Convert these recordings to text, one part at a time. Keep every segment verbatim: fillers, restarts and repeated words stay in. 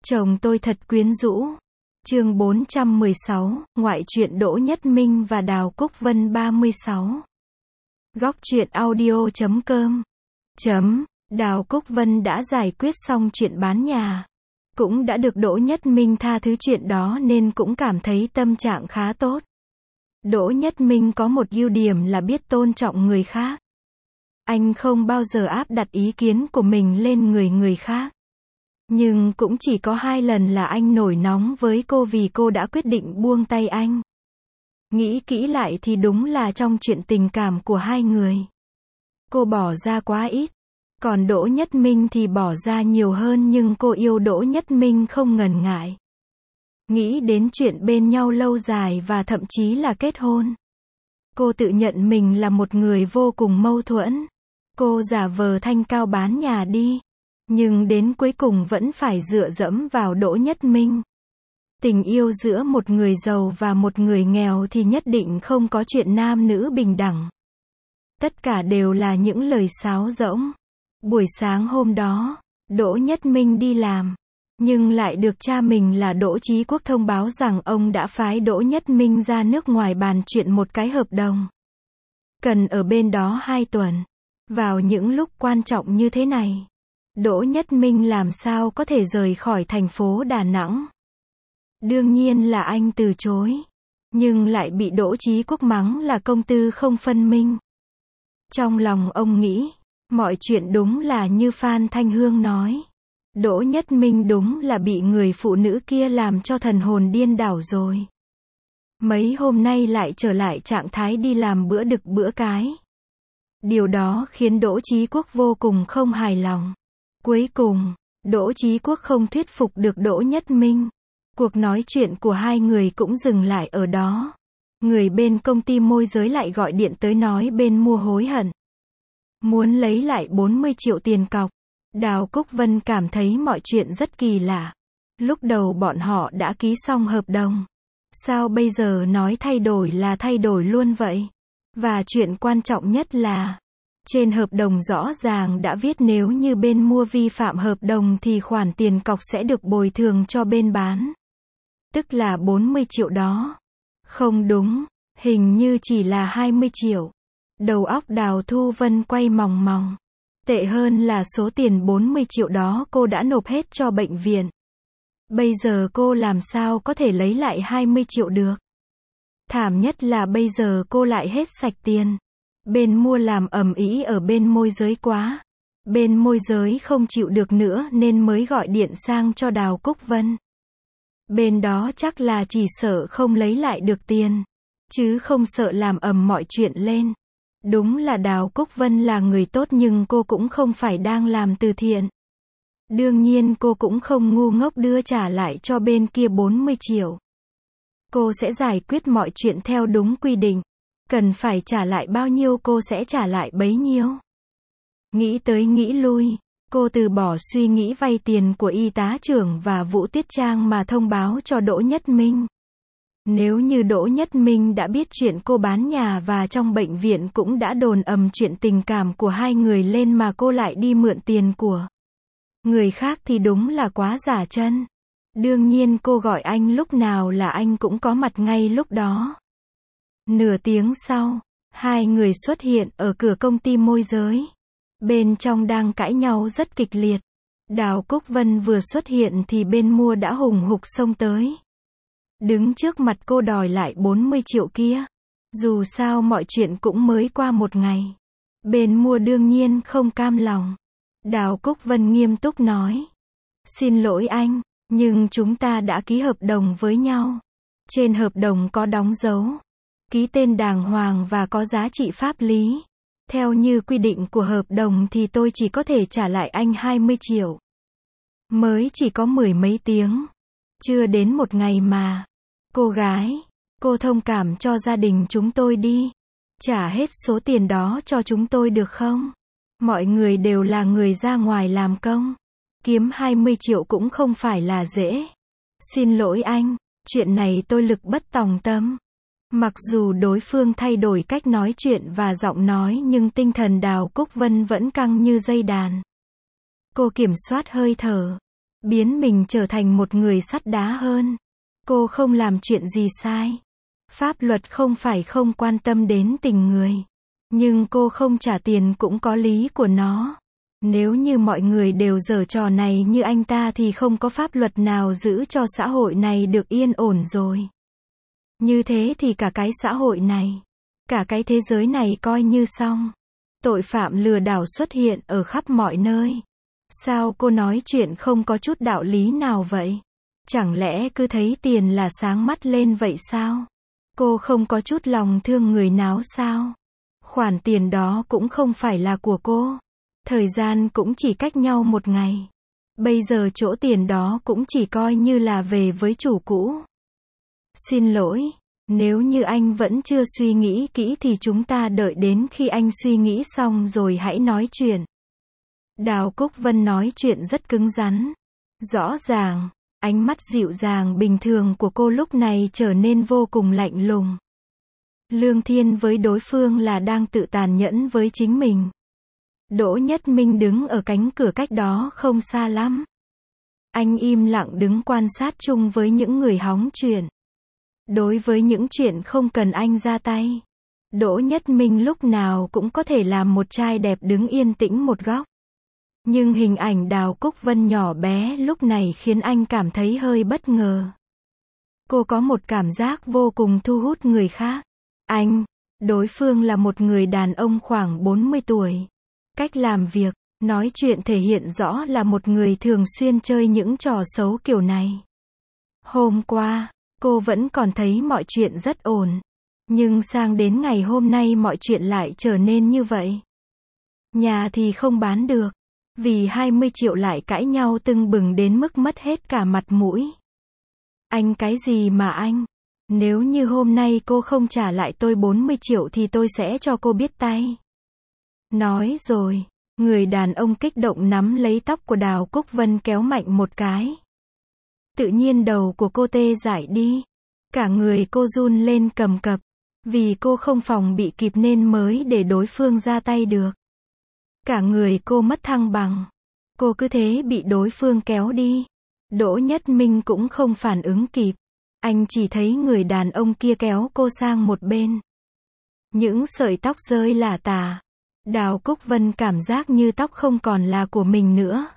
Chồng tôi thật quyến rũ. Chương bốn trăm mười sáu, ngoại truyện Đỗ Nhất Minh và Đào Cúc Vân ba mươi sáu. Góc truyện audio chấm com. Chấm, Đào Cúc Vân đã giải quyết xong chuyện bán nhà. Cũng đã được Đỗ Nhất Minh tha thứ chuyện đó nên cũng cảm thấy tâm trạng khá tốt. Đỗ Nhất Minh có một ưu điểm là biết tôn trọng người khác. Anh không bao giờ áp đặt ý kiến của mình lên người người khác. Nhưng cũng chỉ có hai lần là anh nổi nóng với cô vì cô đã quyết định buông tay anh. Nghĩ kỹ lại thì đúng là trong chuyện tình cảm của hai người, cô bỏ ra quá ít. Còn Đỗ Nhất Minh thì bỏ ra nhiều hơn, nhưng cô yêu Đỗ Nhất Minh không ngần ngại. Nghĩ đến chuyện bên nhau lâu dài và thậm chí là kết hôn. Cô tự nhận mình là một người vô cùng mâu thuẫn. Cô giả vờ thanh cao bán nhà đi. Nhưng đến cuối cùng vẫn phải dựa dẫm vào Đỗ Nhất Minh. Tình yêu giữa một người giàu và một người nghèo thì nhất định không có chuyện nam nữ bình đẳng. Tất cả đều là những lời sáo rỗng. Buổi sáng hôm đó, Đỗ Nhất Minh đi làm, nhưng lại được cha mình là Đỗ Chí Quốc thông báo rằng ông đã phái Đỗ Nhất Minh ra nước ngoài bàn chuyện một cái hợp đồng. Cần ở bên đó hai tuần. Vào những lúc quan trọng như thế này, Đỗ Nhất Minh làm sao có thể rời khỏi thành phố Đà Nẵng. Đương nhiên là anh từ chối, nhưng lại bị Đỗ Chí Quốc mắng là công tư không phân minh. Trong lòng ông nghĩ, mọi chuyện đúng là như Phan Thanh Hương nói. Đỗ Nhất Minh đúng là bị người phụ nữ kia làm cho thần hồn điên đảo rồi. Mấy hôm nay lại trở lại trạng thái đi làm bữa đực bữa cái. Điều đó khiến Đỗ Chí Quốc vô cùng không hài lòng. Cuối cùng, Đỗ Chí Quốc không thuyết phục được Đỗ Nhất Minh. Cuộc nói chuyện của hai người cũng dừng lại ở đó. Người bên công ty môi giới lại gọi điện tới nói bên mua hối hận, muốn lấy lại bốn mươi triệu tiền cọc. Đào Cúc Vân cảm thấy mọi chuyện rất kỳ lạ. Lúc đầu bọn họ đã ký xong hợp đồng. Sao bây giờ nói thay đổi là thay đổi luôn vậy? Và chuyện quan trọng nhất là, trên hợp đồng rõ ràng đã viết nếu như bên mua vi phạm hợp đồng thì khoản tiền cọc sẽ được bồi thường cho bên bán. Tức là bốn mươi triệu đó. Không đúng, hình như chỉ là hai mươi triệu. Đầu óc Đào Thu Vân quay mòng mòng. Tệ hơn là số tiền bốn mươi triệu đó cô đã nộp hết cho bệnh viện. Bây giờ cô làm sao có thể lấy lại hai mươi triệu được? Thảm nhất là bây giờ cô lại hết sạch tiền. Bên mua làm ầm ĩ ở bên môi giới quá. Bên môi giới không chịu được nữa nên mới gọi điện sang cho Đào Cúc Vân. Bên đó chắc là chỉ sợ không lấy lại được tiền, chứ không sợ làm ầm mọi chuyện lên. Đúng là Đào Cúc Vân là người tốt nhưng cô cũng không phải đang làm từ thiện. Đương nhiên cô cũng không ngu ngốc đưa trả lại cho bên kia bốn mươi triệu. Cô sẽ giải quyết mọi chuyện theo đúng quy định. Cần phải trả lại bao nhiêu cô sẽ trả lại bấy nhiêu. Nghĩ tới nghĩ lui, cô từ bỏ suy nghĩ vay tiền của y tá trưởng và Vũ Tiết Trang mà thông báo cho Đỗ Nhất Minh. Nếu như Đỗ Nhất Minh đã biết chuyện cô bán nhà và trong bệnh viện cũng đã đồn ầm chuyện tình cảm của hai người lên mà cô lại đi mượn tiền của người khác thì đúng là quá giả chân. Đương nhiên cô gọi anh lúc nào là anh cũng có mặt ngay lúc đó. Nửa tiếng sau, hai người xuất hiện ở cửa công ty môi giới. Bên trong đang cãi nhau rất kịch liệt. Đào Cúc Vân vừa xuất hiện thì bên mua đã hùng hục xông tới. Đứng trước mặt cô đòi lại bốn mươi triệu kia. Dù sao mọi chuyện cũng mới qua một ngày. Bên mua đương nhiên không cam lòng. Đào Cúc Vân nghiêm túc nói. Xin lỗi anh, nhưng chúng ta đã ký hợp đồng với nhau. Trên hợp đồng có đóng dấu, ký tên đàng hoàng và có giá trị pháp lý. Theo như quy định của hợp đồng thì tôi chỉ có thể trả lại anh hai mươi triệu. Mới chỉ có mười mấy tiếng. Chưa đến một ngày mà. Cô gái, cô thông cảm cho gia đình chúng tôi đi. Trả hết số tiền đó cho chúng tôi được không? Mọi người đều là người ra ngoài làm công. Kiếm hai mươi triệu cũng không phải là dễ. Xin lỗi anh, chuyện này tôi lực bất tòng tâm. Mặc dù đối phương thay đổi cách nói chuyện và giọng nói nhưng tinh thần Đào Cúc Vân vẫn căng như dây đàn. Cô kiểm soát hơi thở. biến mình trở thành một người sắt đá hơn. Cô không làm chuyện gì sai. Pháp luật không phải không quan tâm đến tình người. Nhưng cô không trả tiền cũng có lý của nó. Nếu như mọi người đều giở trò này như anh ta thì không có pháp luật nào giữ cho xã hội này được yên ổn rồi. Như thế thì cả cái xã hội này, cả cái thế giới này coi như xong. Tội phạm lừa đảo xuất hiện ở khắp mọi nơi. Sao cô nói chuyện không có chút đạo lý nào vậy? Chẳng lẽ cứ thấy tiền là sáng mắt lên vậy sao? Cô không có chút lòng thương người nào sao? Khoản tiền đó cũng không phải là của cô. Thời gian cũng chỉ cách nhau một ngày. Bây giờ chỗ tiền đó cũng chỉ coi như là về với chủ cũ. Xin lỗi, nếu như anh vẫn chưa suy nghĩ kỹ thì chúng ta đợi đến khi anh suy nghĩ xong rồi hãy nói chuyện. Đào Cúc Vân nói chuyện rất cứng rắn. Rõ ràng, ánh mắt dịu dàng bình thường của cô lúc này trở nên vô cùng lạnh lùng. Lương Thiên với đối phương là đang tự tàn nhẫn với chính mình. Đỗ Nhất Minh đứng ở cánh cửa cách đó không xa lắm. Anh im lặng đứng quan sát chung với những người hóng chuyện. Đối với những chuyện không cần anh ra tay, Đỗ Nhất Minh lúc nào cũng có thể làm một trai đẹp đứng yên tĩnh một góc. Nhưng hình ảnh Đào Cúc Vân nhỏ bé lúc này khiến anh cảm thấy hơi bất ngờ. Cô có một cảm giác vô cùng thu hút người khác. Anh, đối phương là một người đàn ông khoảng bốn mươi tuổi. Cách làm việc, nói chuyện thể hiện rõ là một người thường xuyên chơi những trò xấu kiểu này. Hôm qua, cô vẫn còn thấy mọi chuyện rất ổn. Nhưng sang đến ngày hôm nay mọi chuyện lại trở nên như vậy. Nhà thì không bán được. Vì hai mươi triệu lại cãi nhau tưng bừng đến mức mất hết cả mặt mũi. Anh cái gì mà anh? Nếu như hôm nay cô không trả lại tôi bốn mươi triệu thì tôi sẽ cho cô biết tay. Nói rồi, người đàn ông kích động nắm lấy tóc của Đào Cúc Vân kéo mạnh một cái. Tự nhiên đầu của cô tê dại đi. Cả người cô run lên cầm cập. Vì cô không phòng bị kịp nên mới để đối phương ra tay được. Cả người cô mất thăng bằng. Cô cứ thế bị đối phương kéo đi. Đỗ Nhất Minh cũng không phản ứng kịp. Anh chỉ thấy người đàn ông kia kéo cô sang một bên. Những sợi tóc rơi lả tả. Đào Cúc Vân cảm giác như tóc không còn là của mình nữa.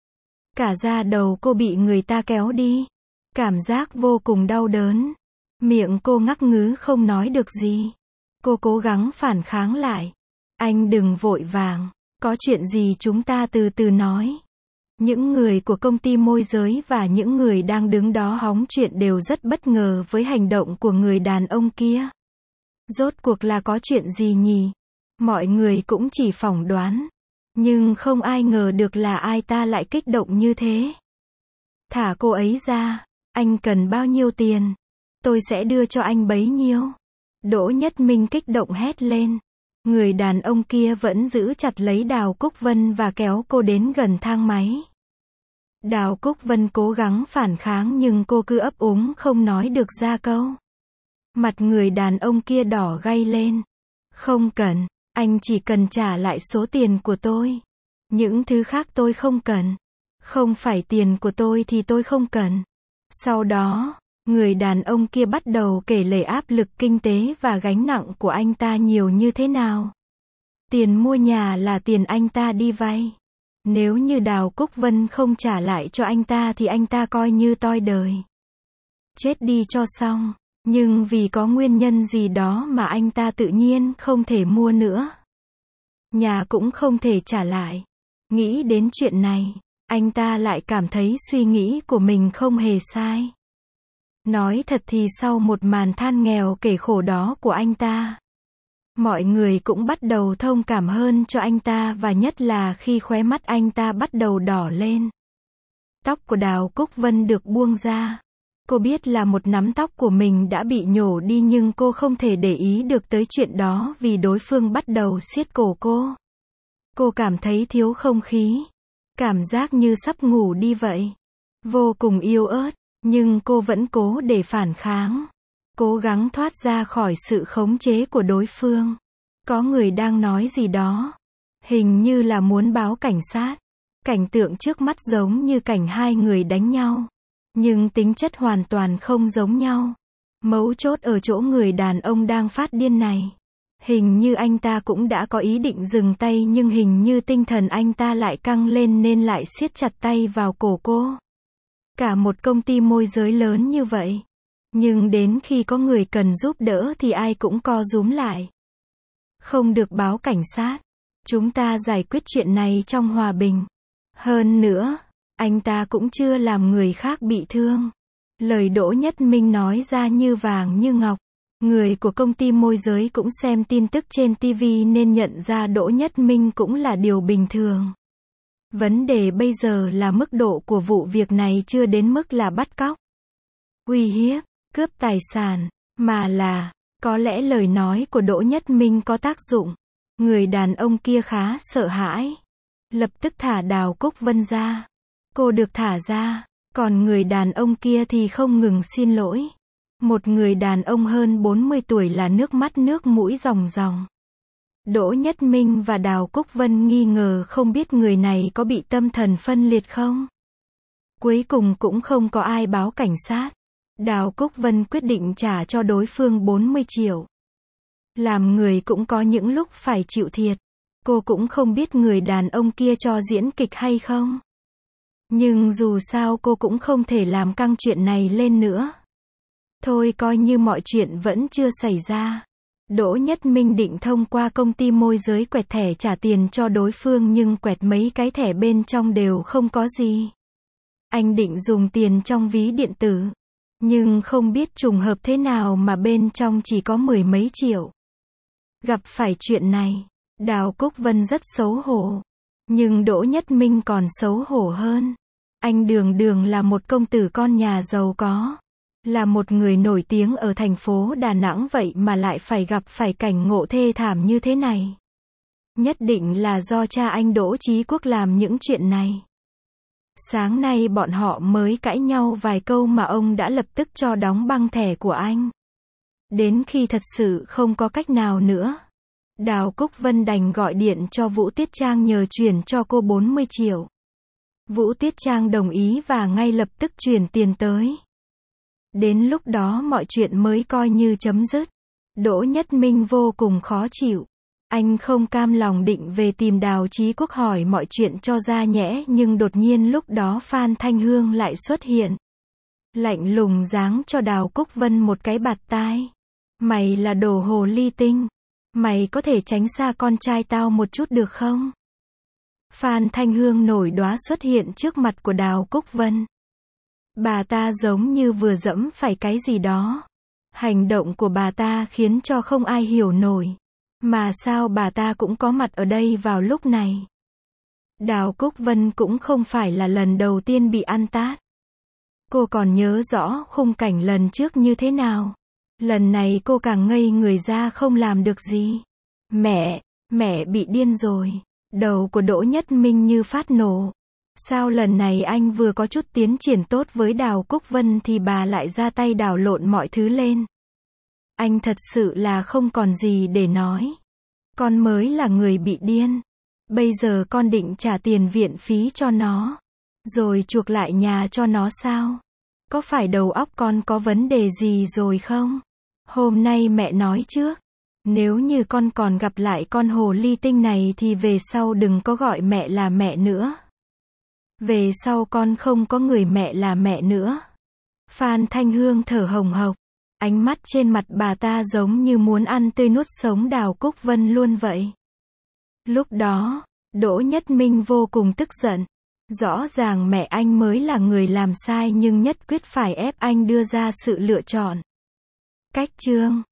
Cả da đầu cô bị người ta kéo đi. Cảm giác vô cùng đau đớn. Miệng cô ngắc ngứ không nói được gì. Cô cố gắng phản kháng lại. Anh đừng vội vàng. Có chuyện gì chúng ta từ từ nói. Những người của công ty môi giới và những người đang đứng đó hóng chuyện đều rất bất ngờ với hành động của người đàn ông kia. Rốt cuộc là có chuyện gì nhỉ? Mọi người cũng chỉ phỏng đoán. Nhưng không ai ngờ được là ai ta lại kích động như thế. Thả cô ấy ra. Anh cần bao nhiêu tiền? Tôi sẽ đưa cho anh bấy nhiêu. Đỗ Nhất Minh kích động hét lên. Người đàn ông kia vẫn giữ chặt lấy Đào Cúc Vân và kéo cô đến gần thang máy. Đào Cúc Vân cố gắng phản kháng nhưng cô cứ ấp úng không nói được ra câu. Mặt người đàn ông kia đỏ gay lên. Không cần, anh chỉ cần trả lại số tiền của tôi. Những thứ khác tôi không cần. Không phải tiền của tôi thì tôi không cần. Sau đó, người đàn ông kia bắt đầu kể lể áp lực kinh tế và gánh nặng của anh ta nhiều như thế nào. Tiền mua nhà là tiền anh ta đi vay. Nếu như Đào Cúc Vân không trả lại cho anh ta thì anh ta coi như toi đời. Chết đi cho xong. Nhưng vì có nguyên nhân gì đó mà anh ta tự nhiên không thể mua nữa. Nhà cũng không thể trả lại. Nghĩ đến chuyện này, anh ta lại cảm thấy suy nghĩ của mình không hề sai. Nói thật thì sau một màn than nghèo kể khổ đó của anh ta, mọi người cũng bắt đầu thông cảm hơn cho anh ta và nhất là khi khóe mắt anh ta bắt đầu đỏ lên. Tóc của Đào Cúc Vân được buông ra. Cô biết là một nắm tóc của mình đã bị nhổ đi nhưng cô không thể để ý được tới chuyện đó vì đối phương bắt đầu siết cổ cô. Cô cảm thấy thiếu không khí. Cảm giác như sắp ngủ đi vậy. Vô cùng yếu ớt. Nhưng cô vẫn cố để phản kháng. Cố gắng thoát ra khỏi sự khống chế của đối phương. Có người đang nói gì đó. Hình như là muốn báo cảnh sát. Cảnh tượng trước mắt giống như cảnh hai người đánh nhau. Nhưng tính chất hoàn toàn không giống nhau. Mấu chốt ở chỗ người đàn ông đang phát điên này. Hình như anh ta cũng đã có ý định dừng tay nhưng hình như tinh thần anh ta lại căng lên nên lại siết chặt tay vào cổ cô. Cả một công ty môi giới lớn như vậy. Nhưng đến khi có người cần giúp đỡ thì ai cũng co rúm lại. Không được báo cảnh sát. Chúng ta giải quyết chuyện này trong hòa bình. Hơn nữa, anh ta cũng chưa làm người khác bị thương. Lời Đỗ Nhất Minh nói ra như vàng như ngọc. Người của công ty môi giới cũng xem tin tức trên ti vi nên nhận ra Đỗ Nhất Minh cũng là điều bình thường. Vấn đề bây giờ là mức độ của vụ việc này chưa đến mức là bắt cóc, uy hiếp, cướp tài sản, mà là, có lẽ lời nói của Đỗ Nhất Minh có tác dụng. Người đàn ông kia khá sợ hãi. Lập tức thả Đào Cúc Vân ra. Cô được thả ra, còn người đàn ông kia thì không ngừng xin lỗi. Một người đàn ông hơn bốn mươi tuổi là nước mắt nước mũi ròng ròng. Đỗ Nhất Minh và Đào Cúc Vân nghi ngờ không biết người này có bị tâm thần phân liệt không. Cuối cùng cũng không có ai báo cảnh sát. Đào Cúc Vân quyết định trả cho đối phương bốn mươi triệu. Làm người cũng có những lúc phải chịu thiệt. Cô cũng không biết người đàn ông kia cho diễn kịch hay không. Nhưng dù sao cô cũng không thể làm căng chuyện này lên nữa. Thôi coi như mọi chuyện vẫn chưa xảy ra. Đỗ Nhất Minh định thông qua công ty môi giới quẹt thẻ trả tiền cho đối phương nhưng quẹt mấy cái thẻ bên trong đều không có gì. Anh định dùng tiền trong ví điện tử. Nhưng không biết trùng hợp thế nào mà bên trong chỉ có mười mấy triệu. Gặp phải chuyện này, Đào Cúc Vân rất xấu hổ. Nhưng Đỗ Nhất Minh còn xấu hổ hơn. Anh đường đường là một công tử con nhà giàu có. Là một người nổi tiếng ở thành phố Đà Nẵng vậy mà lại phải gặp phải cảnh ngộ thê thảm như thế này. Nhất định là do cha anh Đỗ Chí Quốc làm những chuyện này. Sáng nay bọn họ mới cãi nhau vài câu mà ông đã lập tức cho đóng băng thẻ của anh. Đến khi thật sự không có cách nào nữa, Đào Cúc Vân đành gọi điện cho Vũ Tiết Trang nhờ chuyển cho cô bốn mươi triệu. Vũ Tiết Trang đồng ý và ngay lập tức chuyển tiền tới. Đến lúc đó mọi chuyện mới coi như chấm dứt. Đỗ Nhất Minh vô cùng khó chịu. Anh không cam lòng định về tìm Đào Chí Quốc hỏi mọi chuyện cho ra nhẽ nhưng đột nhiên lúc đó Phan Thanh Hương lại xuất hiện. Lạnh lùng giáng cho Đào Cúc Vân một cái bạt tai. Mày là đồ hồ ly tinh. Mày có thể tránh xa con trai tao một chút được không? Phan Thanh Hương nổi đoá xuất hiện trước mặt của Đào Cúc Vân. Bà ta giống như vừa dẫm phải cái gì đó. Hành động của bà ta khiến cho không ai hiểu nổi. Mà sao bà ta cũng có mặt ở đây vào lúc này? Đào Cúc Vân cũng không phải là lần đầu tiên bị ăn tát. Cô còn nhớ rõ khung cảnh lần trước như thế nào. Lần này cô càng ngây người ra không làm được gì. Mẹ, mẹ bị điên rồi. Đầu của Đỗ Nhất Minh như phát nổ. Sao lần này anh vừa có chút tiến triển tốt với Đào Cúc Vân thì bà lại ra tay đảo lộn mọi thứ lên. Anh thật sự là không còn gì để nói. Con mới là người bị điên. Bây giờ con định trả tiền viện phí cho nó. Rồi chuộc lại nhà cho nó sao? Có phải đầu óc con có vấn đề gì rồi không? Hôm nay mẹ nói trước. Nếu như con còn gặp lại con hồ ly tinh này thì về sau đừng có gọi mẹ là mẹ nữa. Về sau con không có người mẹ là mẹ nữa. Phan Thanh Hương thở hồng hộc. Ánh mắt trên mặt bà ta giống như muốn ăn tươi nuốt sống Đào Cúc Vân luôn vậy. Lúc đó, Đỗ Nhất Minh vô cùng tức giận. Rõ ràng mẹ anh mới là người làm sai nhưng nhất quyết phải ép anh đưa ra sự lựa chọn. Cách chương